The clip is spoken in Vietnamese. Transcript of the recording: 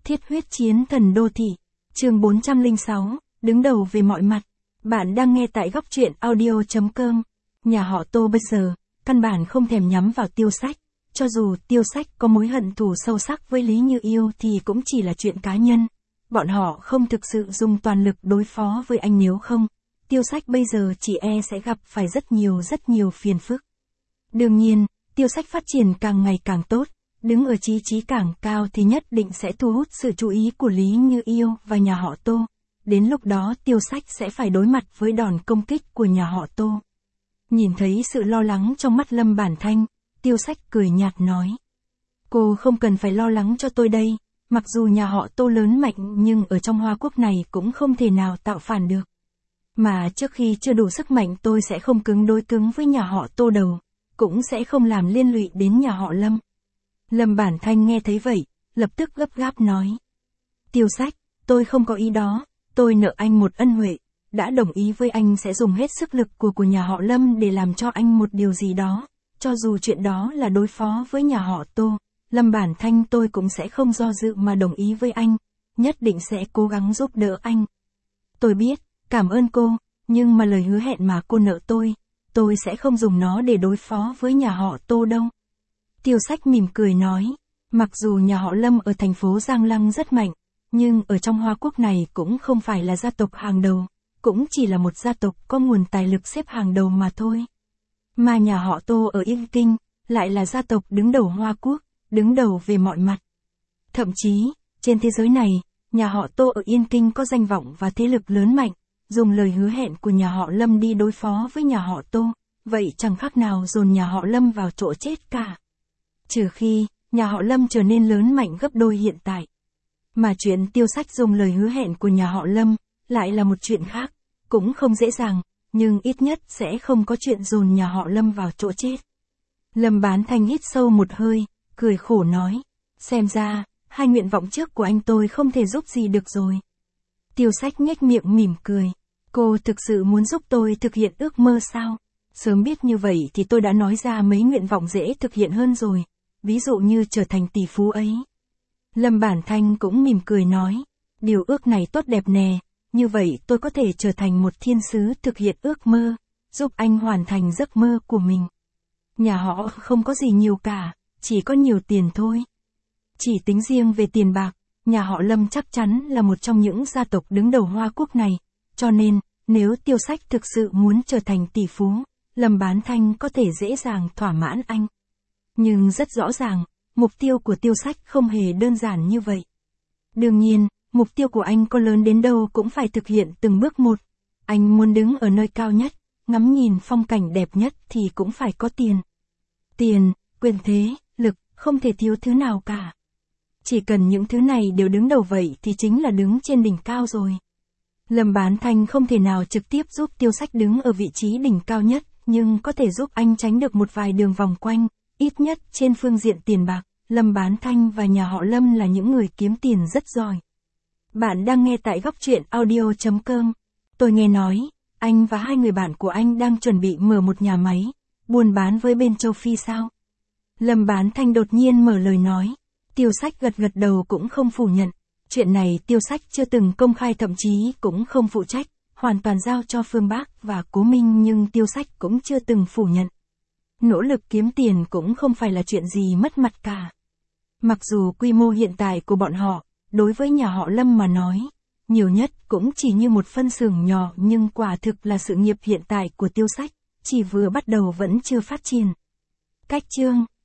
Thiết huyết chiến thần đô thị. Chương 406, đứng đầu về mọi mặt. Bạn đang nghe tại góc truyện audio.com. Nhà họ Tô bây giờ, căn bản không thèm nhắm vào Tiêu Sách. Cho dù Tiêu Sách có mối hận thù sâu sắc với Lý Như Yêu thì cũng chỉ là chuyện cá nhân. Bọn họ không thực sự dùng toàn lực đối phó với anh, nếu không, Tiêu Sách bây giờ chỉ sẽ gặp phải rất nhiều phiền phức. Đương nhiên, Tiêu Sách phát triển càng ngày càng tốt, đứng ở chí càng cao thì nhất định sẽ thu hút sự chú ý của Lý Như Yêu và nhà họ Tô. Đến lúc đó Tiêu Sách sẽ phải đối mặt với đòn công kích của nhà họ Tô. Nhìn thấy sự lo lắng trong mắt Lâm Bản Thanh, Tiêu Sách cười nhạt nói. Cô không cần phải lo lắng cho tôi đây, mặc dù nhà họ Tô lớn mạnh nhưng ở trong Hoa Quốc này cũng không thể nào tạo phản được. Mà trước khi chưa đủ sức mạnh tôi sẽ không đối cứng với nhà họ Tô đầu, cũng sẽ không làm liên lụy đến nhà họ Lâm. Lâm Bản Thanh nghe thấy vậy, lập tức gấp gáp nói. Tiêu Sách, tôi không có ý đó, tôi nợ anh một ân huệ, đã đồng ý với anh sẽ dùng hết sức lực của nhà họ Lâm để làm cho anh một điều gì đó, cho dù chuyện đó là đối phó với nhà họ Tô, Lâm Bản Thanh tôi cũng sẽ không do dự mà đồng ý với anh, nhất định sẽ cố gắng giúp đỡ anh. Tôi biết, cảm ơn cô, nhưng mà lời hứa hẹn mà cô nợ tôi sẽ không dùng nó để đối phó với nhà họ Tô đâu. Tiêu Sách mỉm cười nói, mặc dù nhà họ Lâm ở thành phố Giang Lăng rất mạnh, nhưng ở trong Hoa Quốc này cũng không phải là gia tộc hàng đầu, cũng chỉ là một gia tộc có nguồn tài lực xếp hàng đầu mà thôi. Mà nhà họ Tô ở Yên Kinh, lại là gia tộc đứng đầu Hoa Quốc, đứng đầu về mọi mặt. Thậm chí, trên thế giới này, nhà họ Tô ở Yên Kinh có danh vọng và thế lực lớn mạnh, dùng lời hứa hẹn của nhà họ Lâm đi đối phó với nhà họ Tô, vậy chẳng khác nào dồn nhà họ Lâm vào chỗ chết cả. Trừ khi, nhà họ Lâm trở nên lớn mạnh gấp đôi hiện tại. Mà chuyện Tiêu Sách dùng lời hứa hẹn của nhà họ Lâm, lại là một chuyện khác, cũng không dễ dàng, nhưng ít nhất sẽ không có chuyện dồn nhà họ Lâm vào chỗ chết. Lâm Bán Thanh hít sâu một hơi, cười khổ nói, xem ra, hai nguyện vọng trước của anh tôi không thể giúp gì được rồi. Tiêu Sách nhếch miệng mỉm cười, cô thực sự muốn giúp tôi thực hiện ước mơ sao? Sớm biết như vậy thì tôi đã nói ra mấy nguyện vọng dễ thực hiện hơn rồi, ví dụ như trở thành tỷ phú ấy. Lâm Bản Thanh cũng mỉm cười nói, điều ước này tốt đẹp nè, như vậy tôi có thể trở thành một thiên sứ thực hiện ước mơ, giúp anh hoàn thành giấc mơ của mình. Nhà họ không có gì nhiều cả, chỉ có nhiều tiền thôi. Chỉ tính riêng về tiền bạc, nhà họ Lâm chắc chắn là một trong những gia tộc đứng đầu Hoa Quốc này, cho nên, nếu Tiêu Sách thực sự muốn trở thành tỷ phú, Lâm Bán Thanh có thể dễ dàng thỏa mãn anh. Nhưng rất rõ ràng, mục tiêu của Tiêu Sách không hề đơn giản như vậy. Đương nhiên, mục tiêu của anh có lớn đến đâu cũng phải thực hiện từng bước một. Anh muốn đứng ở nơi cao nhất, ngắm nhìn phong cảnh đẹp nhất thì cũng phải có tiền. Tiền, quyền thế, lực, không thể thiếu thứ nào cả. Chỉ cần những thứ này đều đứng đầu vậy thì chính là đứng trên đỉnh cao rồi. Lâm Bán Thanh không thể nào trực tiếp giúp Tiêu Sách đứng ở vị trí đỉnh cao nhất, nhưng có thể giúp anh tránh được một vài đường vòng quanh, ít nhất trên phương diện tiền bạc. Lâm Bán Thanh và nhà họ Lâm là những người kiếm tiền rất giỏi. Bạn đang nghe tại góc truyện audio.com. Tôi nghe nói, anh và hai người bạn của anh đang chuẩn bị mở một nhà máy, buôn bán với bên châu Phi sao? Lâm Bán Thanh đột nhiên mở lời nói. Tiêu Sách gật đầu cũng không phủ nhận. Chuyện này Tiêu Sách chưa từng công khai, thậm chí cũng không phụ trách, hoàn toàn giao cho Phương Bác và Cố Minh, nhưng Tiêu Sách cũng chưa từng phủ nhận. Nỗ lực kiếm tiền cũng không phải là chuyện gì mất mặt cả. Mặc dù quy mô hiện tại của bọn họ, đối với nhà họ Lâm mà nói, nhiều nhất cũng chỉ như một phân xưởng nhỏ, nhưng quả thực là sự nghiệp hiện tại của Tiêu Sách, chỉ vừa bắt đầu vẫn chưa phát triển. Cách chương